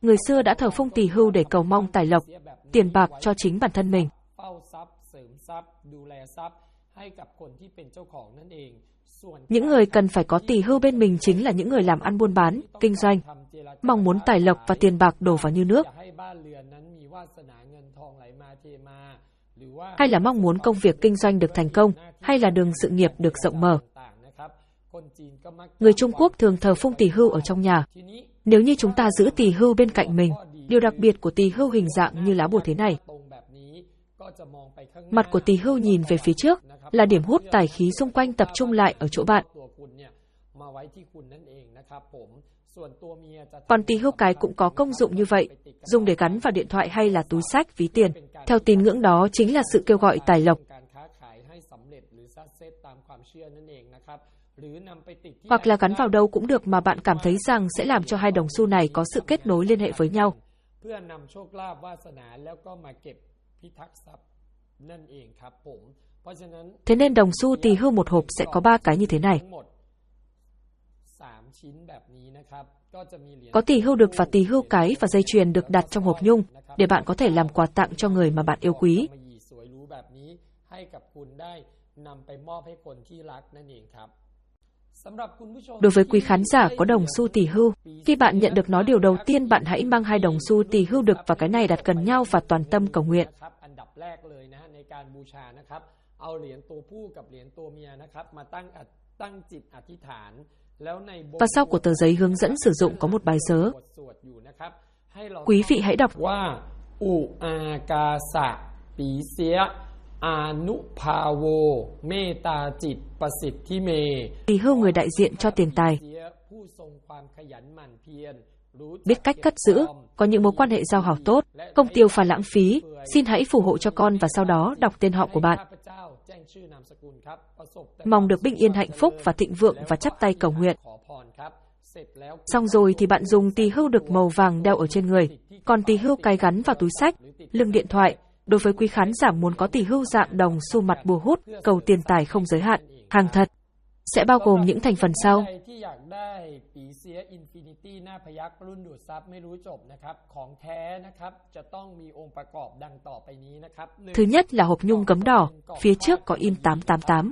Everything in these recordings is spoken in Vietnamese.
người xưa đã thờ phụng tỳ hưu để cầu mong tài lộc, tiền bạc cho chính bản thân mình. Những người cần phải có tỳ hưu bên mình chính là những người làm ăn buôn bán, kinh doanh, mong muốn tài lộc và tiền bạc đổ vào như nước, hay là mong muốn công việc kinh doanh được thành công, hay là đường sự nghiệp được rộng mở. Người Trung Quốc thường thờ phụng tỳ hưu ở trong nhà. Nếu như chúng ta giữ tỳ hưu bên cạnh mình, điều đặc biệt của tỳ hưu hình dạng như lá bùa thế này. Mặt của tỳ hưu nhìn về phía trước, là điểm hút tài khí xung quanh tập trung lại ở chỗ bạn. Còn tỳ hưu cái cũng có công dụng như vậy, dùng để gắn vào điện thoại hay là túi xách, ví tiền. Theo tín ngưỡng đó chính là sự kêu gọi tài lộc. Hoặc là gắn vào đâu cũng được mà bạn cảm thấy rằng sẽ làm cho hai đồng xu này có sự kết nối liên hệ với nhau. Thế nên đồng xu tỳ hưu một hộp sẽ có 3 cái như thế này. Có tỳ hưu đực và tỳ hưu cái và dây chuyền được đặt trong hộp nhung để bạn có thể làm quà tặng cho người mà bạn yêu quý. Đối với quý khán giả có đồng xu tỳ hưu, khi bạn nhận được nó, điều đầu tiên bạn hãy mang 2 đồng xu tỳ hưu đực và cái này đặt gần nhau và toàn tâm cầu nguyện. Và sau của tờ giấy hướng dẫn sử dụng có một bài sớ. Quý vị hãy đọc tỳ hưu người đại diện cho tiền tài, biết cách cất giữ, có những mối quan hệ giao hảo tốt, không tiêu pha lãng phí, xin hãy phù hộ cho con và sau đó đọc tên họ của bạn. Mong được bình yên hạnh phúc và thịnh vượng và chắp tay cầu nguyện. Xong rồi thì bạn dùng tỳ hưu đực màu vàng đeo ở trên người, còn tỳ hưu cái gắn vào túi xách, lưng điện thoại. Đối với quý khán giả muốn có tỳ hưu dạng đồng xu mặt bùa hút, cầu tiền tài không giới hạn, hàng thật, sẽ bao gồm những thành phần sau. Thứ nhất là hộp nhung gấm đỏ, phía trước có in 888.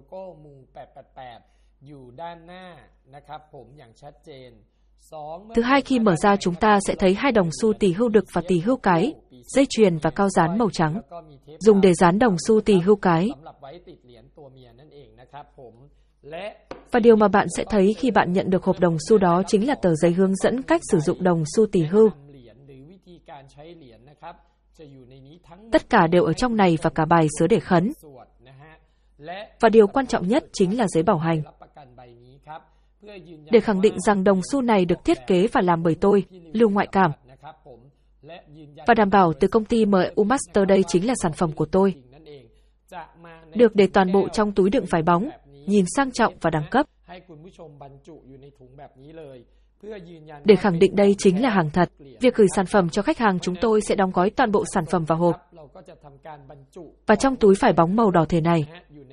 Thứ hai, khi mở ra chúng ta sẽ thấy 2 đồng xu tỳ hưu đực và tỳ hưu cái, dây chuyền và cao dán màu trắng, dùng để dán đồng xu tỳ hưu cái. Và điều mà bạn sẽ thấy khi bạn nhận được hộp đồng xu đó chính là tờ giấy hướng dẫn cách sử dụng đồng xu tỳ hưu. Tất cả đều ở trong này và cả bài sớ để khấn. Và điều quan trọng nhất chính là giấy bảo hành. Để khẳng định rằng đồng xu này được thiết kế và làm bởi tôi, Lưu Ngoại Cảm. Và đảm bảo từ công ty MU Master đây chính là sản phẩm của tôi. Được để toàn bộ trong túi đựng vải bóng, nhìn sang trọng và đẳng cấp. Để khẳng định đây chính là hàng thật, việc gửi sản phẩm cho khách hàng chúng tôi sẽ đóng gói toàn bộ sản phẩm vào hộp. Và trong túi vải bóng màu đỏ thể này.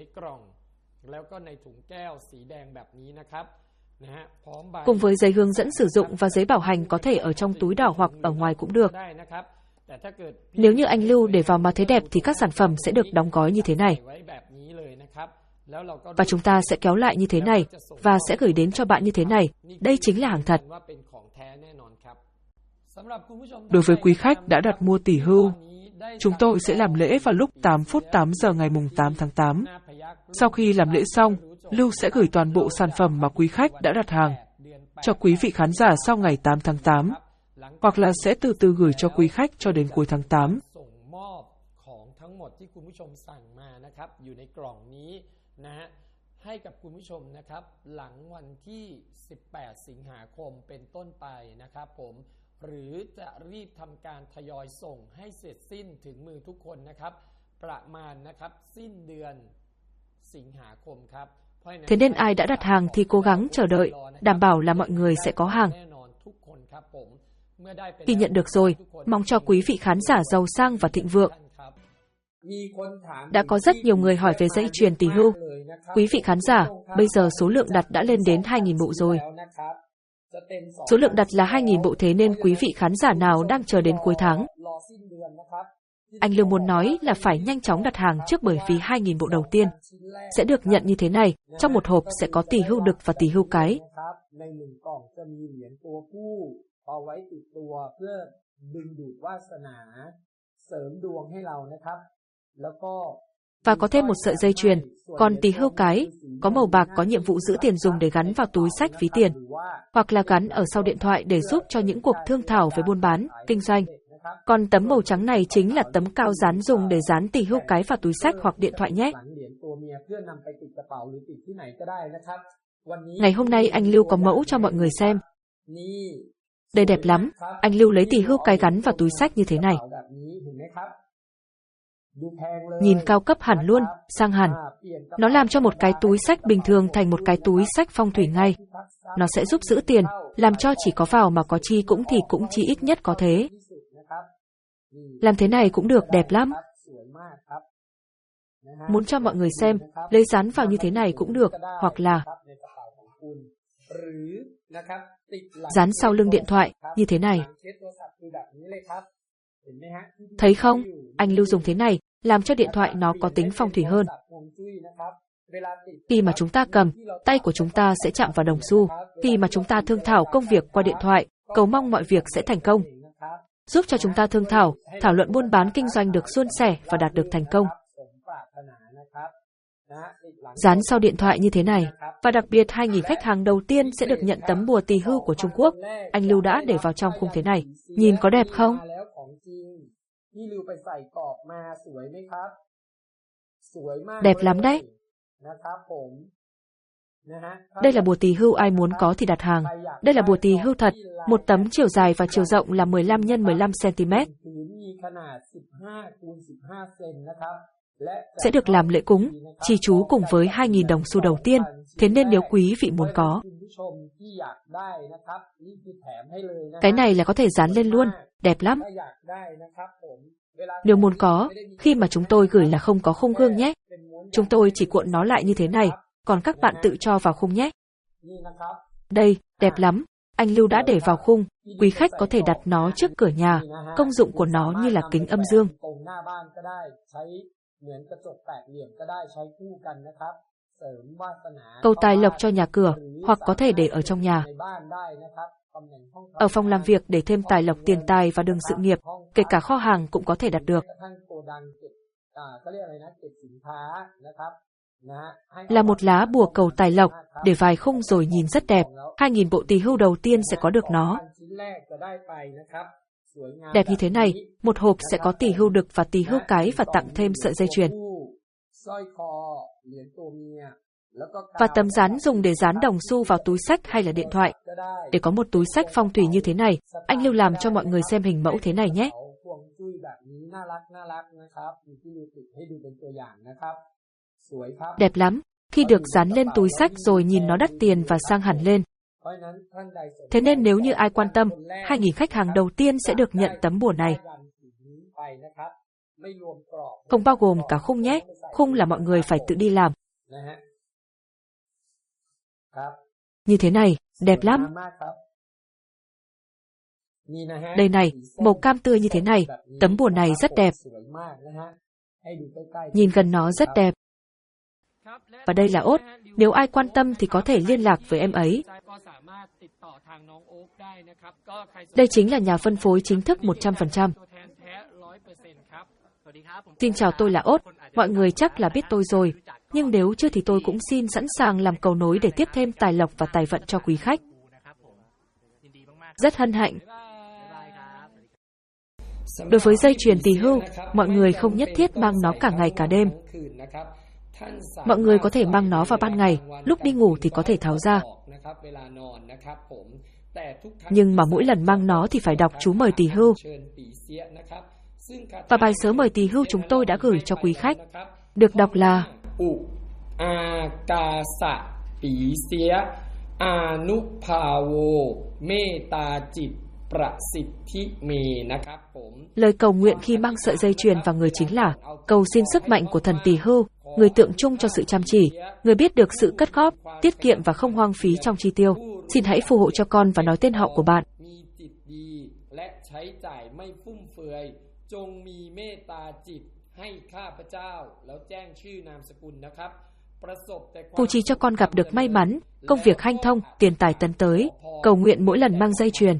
Cùng với giấy hướng dẫn sử dụng và giấy bảo hành có thể ở trong túi đỏ hoặc ở ngoài cũng được. Nếu như anh Lưu để vào mà thấy đẹp thì các sản phẩm sẽ được đóng gói như thế này. Và chúng ta sẽ kéo lại như thế này và sẽ gửi đến cho bạn như thế này. Đây chính là hàng thật. Đối với quý khách đã đặt mua tỳ hưu, chúng tôi sẽ làm lễ vào lúc 8 phút 8 giờ ngày 8 tháng 8. Sau khi làm lễ xong, Lưu sẽ gửi toàn bộ sản phẩm mà quý khách đã đặt hàng cho quý vị khán giả sau ngày 8 tháng 8, hoặc là sẽ từ từ gửi cho quý khách cho đến cuối tháng 8. Thế nên ai đã đặt hàng thì cố gắng chờ đợi, đảm bảo là mọi người sẽ có hàng. Khi nhận được rồi, mong cho quý vị khán giả giàu sang và thịnh vượng. Đã có rất nhiều người hỏi về dây chuyền tỳ hưu. Quý vị khán giả, bây giờ số lượng đặt đã lên đến 2.000 bộ rồi. Số lượng đặt là 2.000 bộ, thế nên quý vị khán giả nào đang chờ đến cuối tháng, anh Lưu muốn nói là phải nhanh chóng đặt hàng trước, bởi vì 2.000 bộ đầu tiên sẽ được nhận như thế này. Trong một hộp sẽ có tỳ hưu đực và tỳ hưu cái. Và có thêm một sợi dây chuyền. Còn tỳ hưu cái có màu bạc có nhiệm vụ giữ tiền dùng để gắn vào túi xách ví tiền, hoặc là gắn ở sau điện thoại để giúp cho những cuộc thương thảo về buôn bán, kinh doanh. Còn tấm màu trắng này chính là tấm cao dán dùng để dán tỳ hưu cái vào túi xách hoặc điện thoại nhé. Ngày hôm nay anh Lưu có mẫu cho mọi người xem. Đây đẹp lắm, anh Lưu lấy tỳ hưu cái gắn vào túi xách như thế này. Nhìn cao cấp hẳn luôn, sang hẳn. Nó làm cho một cái túi xách bình thường thành một cái túi xách phong thủy ngay. Nó sẽ giúp giữ tiền, làm cho chỉ có vào mà có chi cũng thì cũng chi ít nhất có thế. Làm thế này cũng được, đẹp lắm. Muốn cho mọi người xem, lấy dán vào như thế này cũng được, hoặc là dán sau lưng điện thoại, như thế này. Thấy không? Anh Lưu dùng thế này, làm cho điện thoại nó có tính phong thủy hơn. Khi mà chúng ta cầm, tay của chúng ta sẽ chạm vào đồng xu. Khi mà chúng ta thương thảo công việc qua điện thoại, cầu mong mọi việc sẽ thành công. Giúp cho chúng ta thương thảo, thảo luận buôn bán kinh doanh được suôn sẻ và đạt được thành công. Dán sau điện thoại như thế này, và đặc biệt 2.000 khách hàng đầu tiên sẽ được nhận tấm bùa tỳ hưu của Trung Quốc. Anh Lưu đã để vào trong khung thế này. Nhìn có đẹp không? Đẹp lắm đấy. Đây là bùa tỳ hưu, ai muốn có thì đặt hàng. Đây là bùa tỳ hưu thật, một tấm chiều dài và chiều rộng là 15 x 15 cm. Sẽ được làm lễ cúng, chi chú cùng với 2.000 đồng xu đầu tiên, thế nên nếu quý vị muốn có, cái này là có thể dán lên luôn, đẹp lắm. Nếu muốn có, khi mà chúng tôi gửi là không có khung gương nhé. Chúng tôi chỉ cuộn nó lại như thế này, còn các bạn tự cho vào khung nhé. Đây, đẹp lắm. Anh Lưu đã để vào khung, quý khách có thể đặt nó trước cửa nhà. Công dụng của nó như là kính âm dương. Cầu tài lộc cho nhà cửa, hoặc có thể để ở trong nhà. Ở phòng làm việc để thêm tài lộc, tiền tài và đường sự nghiệp, kể cả kho hàng cũng có thể đặt được. Là một lá bùa cầu tài lộc, để vài khung rồi nhìn rất đẹp. 2.000 bộ tỳ hưu đầu tiên sẽ có được nó. Đẹp như thế này, một hộp sẽ có tỳ hưu đực và tỳ hưu cái và tặng thêm sợi dây chuyền. Và tấm dán dùng để dán đồng xu vào túi xách hay là điện thoại. Để có một túi xách phong thủy như thế này, anh Lưu làm cho mọi người xem hình mẫu thế này nhé. Đẹp lắm, khi được dán lên túi xách rồi nhìn nó đắt tiền và sang hẳn lên. Thế nên nếu như ai quan tâm, 2.000 khách hàng đầu tiên sẽ được nhận tấm bùa này. Không bao gồm cả khung nhé, khung là mọi người phải tự đi làm. Như thế này, đẹp lắm. Đây này, màu cam tươi như thế này, tấm bùa này rất đẹp. Nhìn gần nó rất đẹp. Và đây là ốt, nếu ai quan tâm thì có thể liên lạc với em ấy. Đây chính là nhà phân phối chính thức 100%. Xin chào, tôi là Ốt, mọi người chắc là biết tôi rồi, nhưng nếu chưa thì tôi cũng xin sẵn sàng làm cầu nối để tiếp thêm tài lộc và tài vận cho quý khách. Rất hân hạnh. Đối với dây chuyền tỳ hưu, mọi người không nhất thiết mang nó cả ngày cả đêm. Mọi người có thể mang nó vào ban ngày, lúc đi ngủ thì có thể tháo ra. Nhưng mà mỗi lần mang nó thì phải đọc chú mời tỳ hưu. Và bài sớ mời tỳ hưu chúng tôi đã gửi cho quý khách. Được đọc là Akasa Pisya Anupavo Metachit Prasiddhi Me. Lời cầu nguyện khi mang sợi dây chuyền vào người chính là cầu xin sức mạnh của thần tỳ hưu, người tượng trưng cho sự chăm chỉ, người biết được sự cất góp, tiết kiệm và không hoang phí trong chi tiêu, Xin hãy phù hộ cho con và nói tên họ của bạn. Phù trì cho con gặp được may mắn, công việc hanh thông, tiền tài tấn tới, cầu nguyện mỗi lần mang dây chuyền.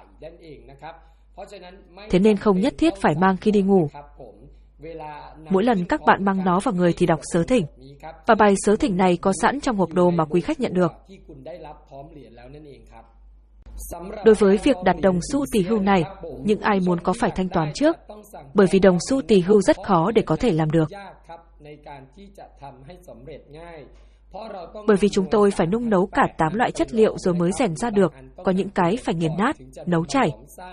Thế nên không nhất thiết phải mang khi đi ngủ. Mỗi lần các bạn mang nó vào người thì đọc sớ thỉnh. Và bài sớ thỉnh này có sẵn trong hộp đồ mà quý khách nhận được. Đối với việc đặt đồng xu tỳ hưu này, những ai muốn có phải thanh toán trước, bởi vì đồng xu tỳ hưu rất khó để có thể làm được. Bởi vì chúng tôi phải nung nấu cả 8 loại chất liệu rồi mới rèn ra được, có những cái phải nghiền nát, nấu chảy.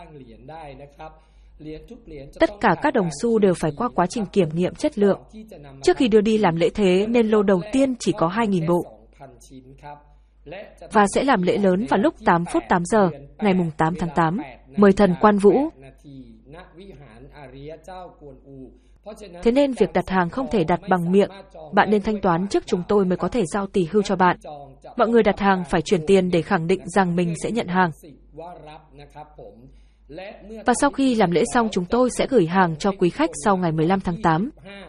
Tất cả các đồng xu đều phải qua quá trình kiểm nghiệm chất lượng. Trước khi đưa đi làm lễ thế nên lô đầu tiên chỉ có 2.000 bộ. Và sẽ làm lễ lớn vào lúc 8 phút 8 giờ, ngày 8 tháng 8, mời thần Quan Vũ. Thế nên việc đặt hàng không thể đặt bằng miệng, bạn nên thanh toán trước chúng tôi mới có thể giao tỳ hưu cho bạn. Mọi người đặt hàng phải chuyển tiền để khẳng định rằng mình sẽ nhận hàng. Và sau khi làm lễ xong chúng tôi sẽ gửi hàng cho quý khách sau ngày 15 tháng 8.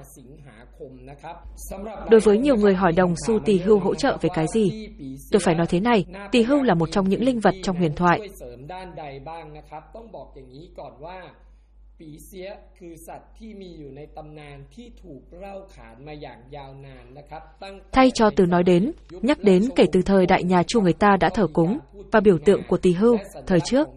Đối với nhiều người hỏi đồng xu tỳ hưu hỗ trợ về cái gì? Tôi phải nói thế này, tỳ hưu là một trong những linh vật trong huyền thoại. Thay cho từ nói đến, nhắc đến kể từ thời Đại Nhà Chu người ta đã thờ cúng và biểu tượng của tỳ hưu thời trước.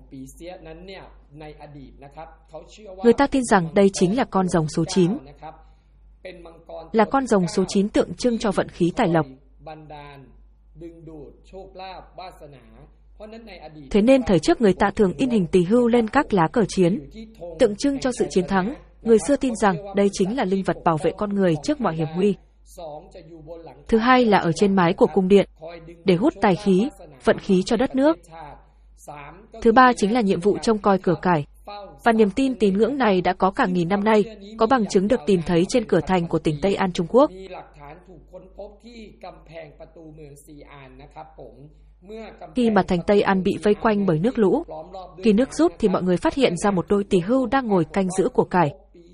Người ta tin rằng đây chính là con rồng số 9, là con rồng số 9 tượng trưng cho vận khí tài lộc. Thế nên thời trước người ta thường in hình tỳ hưu lên các lá cờ chiến, tượng trưng cho sự chiến thắng. Người xưa tin rằng đây chính là linh vật bảo vệ con người trước mọi hiểm nguy. Thứ hai là ở trên mái của cung điện, để hút tài khí, vận khí cho đất nước. Thứ ba chính là nhiệm vụ trông coi cửa cải. Và niềm tin tín ngưỡng này đã có cả nghìn năm nay, có bằng chứng được tìm thấy trên cửa thành của tỉnh Tây An Trung Quốc. Khi mà thành Tây An bị vây quanh bởi nước lũ, khi nước rút thì mọi người phát hiện ra một đôi tỳ hưu đang ngồi canh giữ của cải.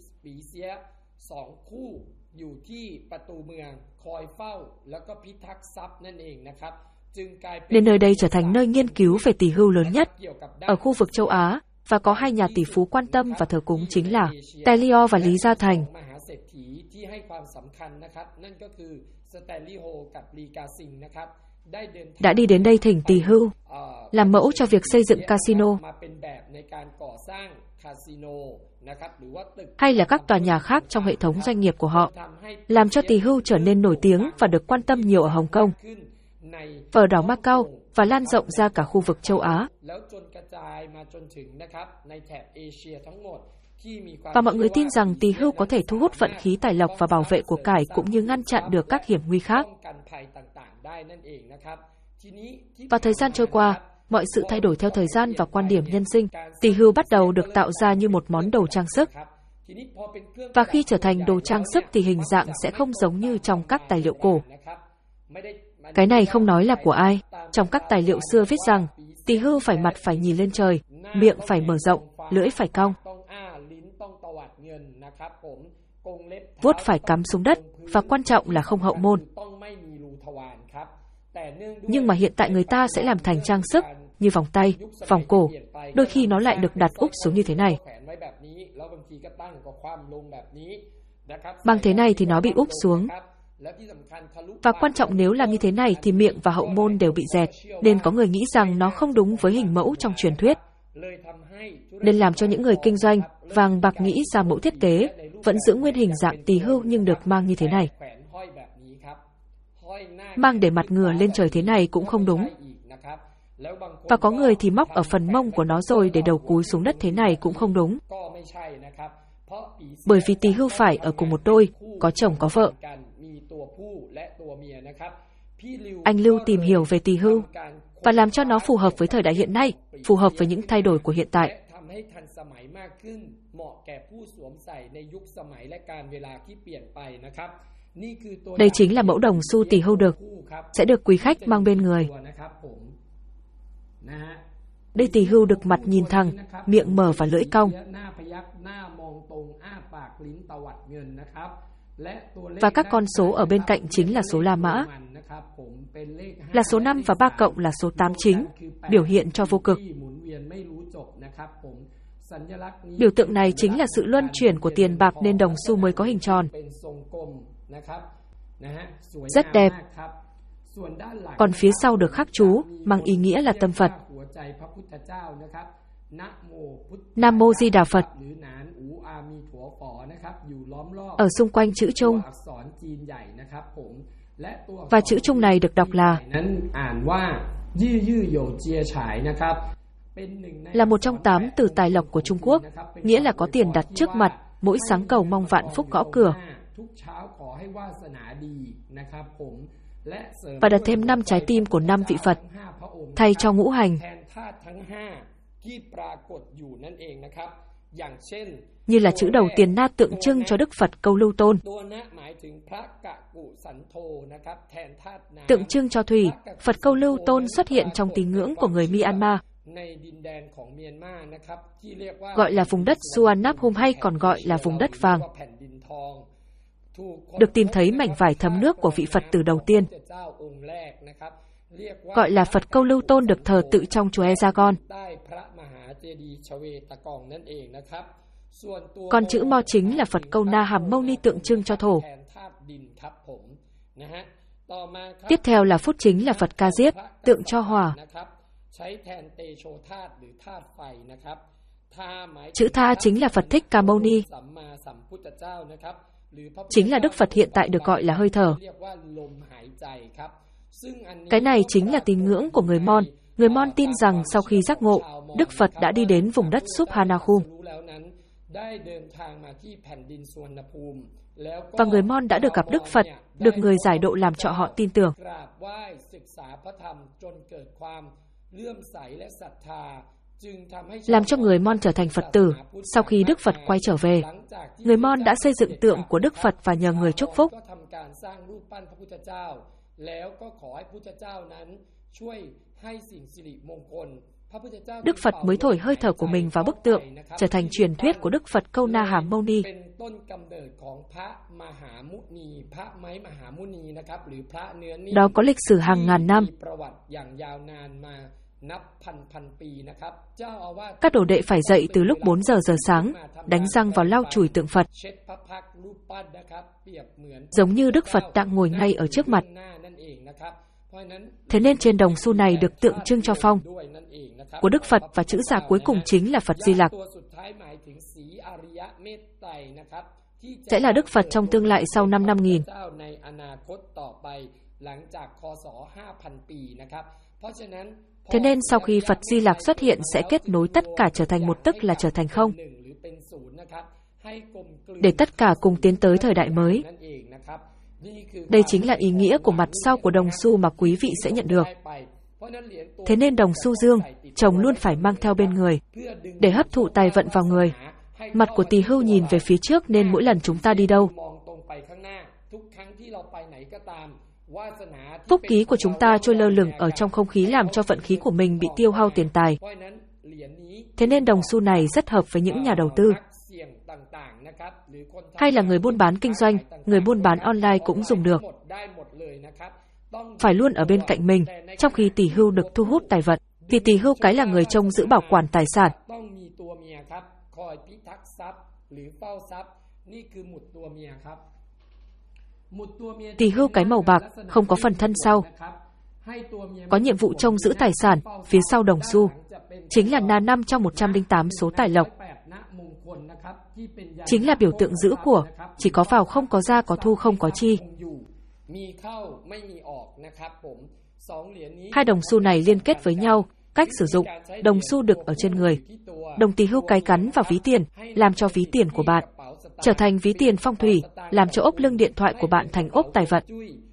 Nên nơi đây trở thành nơi nghiên cứu về tỳ hưu lớn nhất ở khu vực châu Á, và có hai nhà tỷ phú quan tâm và thờ cúng chính là Stelio và Lý Gia Thành. Đã đi đến đây thỉnh tỳ hưu, làm mẫu cho việc xây dựng casino, hay là các tòa nhà khác trong hệ thống doanh nghiệp của họ, làm cho tỳ hưu trở nên nổi tiếng và được quan tâm nhiều ở Hồng Kông, ở đảo Macau và lan rộng ra cả khu vực châu Á. Và mọi người tin rằng tỳ hưu có thể thu hút vận khí tài lộc và bảo vệ của cải cũng như ngăn chặn được các hiểm nguy khác. Và thời gian trôi qua, mọi sự thay đổi theo thời gian và quan điểm nhân sinh. Tỳ hưu bắt đầu được tạo ra như một món đồ trang sức. Và khi trở thành đồ trang sức thì hình dạng sẽ không giống như trong các tài liệu cổ. Cái này không nói là của ai. Trong các tài liệu xưa viết rằng, tỳ hưu phải mặt phải nhìn lên trời, miệng phải mở rộng, lưỡi phải cong, vuốt phải cắm xuống đất, và quan trọng là không hậu môn. Nhưng mà hiện tại người ta sẽ làm thành trang sức, như vòng tay, vòng cổ. Đôi khi nó lại được đặt úp xuống như thế này. Bằng thế này thì nó bị úp xuống. Và quan trọng nếu làm như thế này thì miệng và hậu môn đều bị dẹt, nên có người nghĩ rằng nó không đúng với hình mẫu trong truyền thuyết. Nên làm cho những người kinh doanh, vàng bạc nghĩ ra mẫu thiết kế, vẫn giữ nguyên hình dạng tỳ hưu nhưng được mang như thế này. Mang để mặt ngửa lên trời thế này cũng không đúng. Và có người thì móc ở phần mông của nó rồi để đầu cúi xuống đất thế này cũng không đúng. Bởi vì tỳ hưu phải ở cùng một đôi, có chồng có vợ. Anh Lưu tìm hiểu về tỳ hưu và làm cho nó phù hợp với thời đại hiện nay, phù hợp với những thay đổi của hiện tại. Đây chính là mẫu đồng xu tỳ hưu sẽ được quý khách mang bên người. Đây tỳ hưu được mặt nhìn thẳng, miệng mở và lưỡi cong. Và các con số ở bên cạnh chính là số La Mã. Là số 5 và 3 cộng là số 8 chính, biểu hiện cho vô cực. Biểu tượng này chính là sự luân chuyển của tiền bạc nên đồng xu mới có hình tròn. Rất đẹp. Còn phía sau được khắc chú, mang ý nghĩa là tâm Phật. Nam Mô Di Đà Phật. Ở xung quanh chữ Trung. Và chữ Trung này được đọc là một trong 8 từ tài lộc của Trung Quốc, nghĩa là có tiền đặt trước mặt, mỗi sáng cầu mong vạn phúc gõ cửa. Và đặt thêm 5 trái tim của 5 vị Phật, thay cho ngũ hành, như là chữ đầu tiền Na tượng trưng cho Đức Phật Câu Lưu Tôn, tượng trưng cho thủy. Phật Câu Lưu Tôn xuất hiện trong tín ngưỡng của người Myanmar, gọi là vùng đất Suvarnabhumi hay còn gọi là vùng đất vàng. Được tìm thấy mảnh vải thấm nước của vị Phật tử đầu tiên, gọi là Phật Câu Lưu Tôn, được thờ tự trong chùa Ejagon. Còn chữ Mo chính là Phật Câu Na Hàm Mâu Ni, tượng trưng cho thổ. Tiếp theo là Phút chính là Phật Ca Diếp, tượng cho hỏa. Chữ Tha chính là Phật Thích Ca Mâu Ni, chính là Đức Phật hiện tại, được gọi là hơi thở. Cái này chính là tín ngưỡng của người Mon. Người Mon tin rằng sau khi giác ngộ, Đức Phật đã đi đến vùng đất Subhanakhum. Và người Mon đã được gặp Đức Phật, được người giải độ làm cho họ tin tưởng. Làm cho người Mon trở thành Phật tử. Sau khi Đức Phật quay trở về, người Mon đã xây dựng tượng của Đức Phật và nhờ người chúc phúc. Đức Phật mới thổi hơi thở của mình vào bức tượng, trở thành truyền thuyết của Đức Phật Câu Na Hàm Mâu Ni. Đó có lịch sử hàng ngàn năm. Các đồ đệ phải dậy từ lúc 4 giờ sáng, đánh răng vào lau chùi tượng Phật, giống như Đức Phật đang ngồi ngay ở trước mặt. Thế nên trên đồng xu này được tượng trưng cho phong của Đức Phật, và chữ giả cuối cùng chính là Phật Di Lặc, sẽ là Đức Phật trong tương lai sau năm 5000. Thế nên sau khi Phật Di Lặc xuất hiện sẽ kết nối tất cả trở thành một, tức là trở thành không, để tất cả cùng tiến tới thời đại mới. Đây chính là ý nghĩa của mặt sau của đồng xu mà quý vị sẽ nhận được. Thế nên đồng xu dương, chồng luôn phải mang theo bên người, để hấp thụ tài vận vào người. Mặt của tỳ hưu nhìn về phía trước nên mỗi lần chúng ta đi đâu, phúc khí của chúng ta trôi lơ lửng ở trong không khí, làm cho vận khí của mình bị tiêu hao tiền tài. Thế nên đồng xu này rất hợp với những nhà đầu tư, hay là người buôn bán kinh doanh, người buôn bán online cũng dùng được. Phải luôn ở bên cạnh mình, trong khi tỳ hưu được thu hút tài vận, thì tỳ hưu cái là người trông giữ bảo quản tài sản. Tỳ hưu cái màu bạc, không có phần thân sau, có nhiệm vụ trông giữ tài sản. Phía sau đồng xu chính là Na 5 trong 108 số tài lộc, chính là biểu tượng giữ của, chỉ có vào không có ra, có thu không có chi. Hai đồng xu này liên kết với nhau. Cách sử dụng: đồng xu đực ở trên người, đồng tỳ hưu cái gắn vào ví tiền, làm cho ví tiền của bạn trở thành ví tiền phong thủy, làm cho ốp lưng điện thoại của bạn thành ốp tài vận.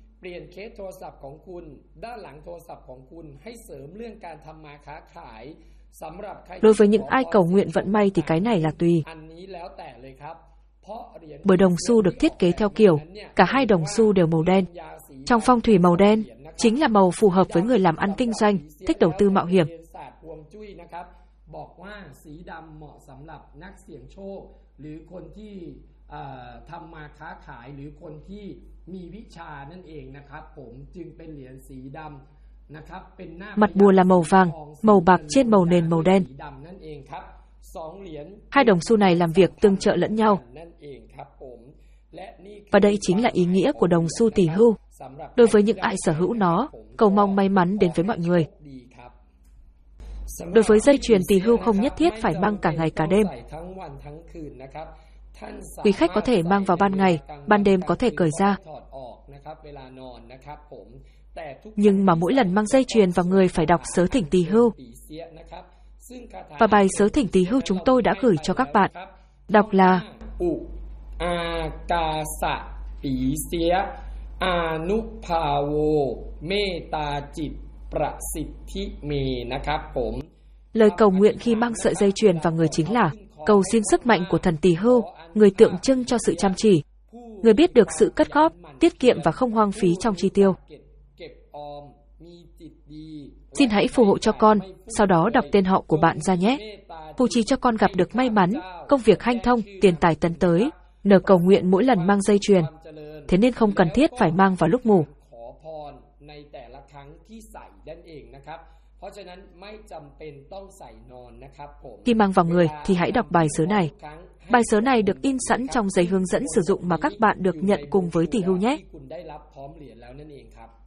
Đối với những ai cầu nguyện vận may thì cái này là tùy. Bởi đồng xu được thiết kế theo kiểu cả hai đồng xu đều màu đen. Trong phong thủy, màu đen chính là màu phù hợp với người làm ăn kinh doanh, thích đầu tư mạo hiểm. จุ้ยนะครับบอกว่าสีดำเหมาะสำหรับนักเสี่ยงโชคหรือคนที่ทำมาค้าขายหรือคนที่มีวิชานั่นเองนะครับผมจึงเป็นเหรียญสีดำนะครับเป็นหน้า Mặt bùa là màu vàng, màu bạc trên màu nền màu đen. สีดำนั่นเองครับ2เหรียญ Hai đồng xu này làm việc tương trợ lẫn nhau. นั่นเองครับผมและนี่ Và đây chính là ý nghĩa của đồng xu tỳ hưu. Đối với những ai sở hữu nó, cầu mong may mắn đến với mọi người. Đối với dây chuyền tỳ hưu không nhất thiết phải mang cả ngày cả đêm. Quý khách có thể mang vào ban ngày, ban đêm có thể cởi ra. Nhưng mà mỗi lần mang dây chuyền vào người phải đọc sớ thỉnh tỳ hưu. Và bài sớ thỉnh tỳ hưu chúng tôi đã gửi cho các bạn. Đọc là Akasa Pisya Anupavo Meta Chit Prasiddhi Me นะครับผม lời cầu nguyện khi mang sợi dây chuyền vào người chính là cầu xin sức mạnh của thần tỳ hưu, người tượng trưng cho sự chăm chỉ, người biết được sự cất góp, tiết kiệm và không hoang phí trong chi tiêu. Xin hãy phù hộ cho con, sau đó đọc tên họ của bạn ra nhé. Phù trì cho con gặp được may mắn, công việc hanh thông, tiền tài tấn tới. Nhờ cầu nguyện mỗi lần mang dây chuyền, thế nên không cần thiết phải mang vào lúc ngủ. Khi mang vào người thì hãy đọc bài sớ này. Bài sớ này được in sẵn trong giấy hướng dẫn sử dụng mà các bạn được nhận cùng với tỳ hưu nhé.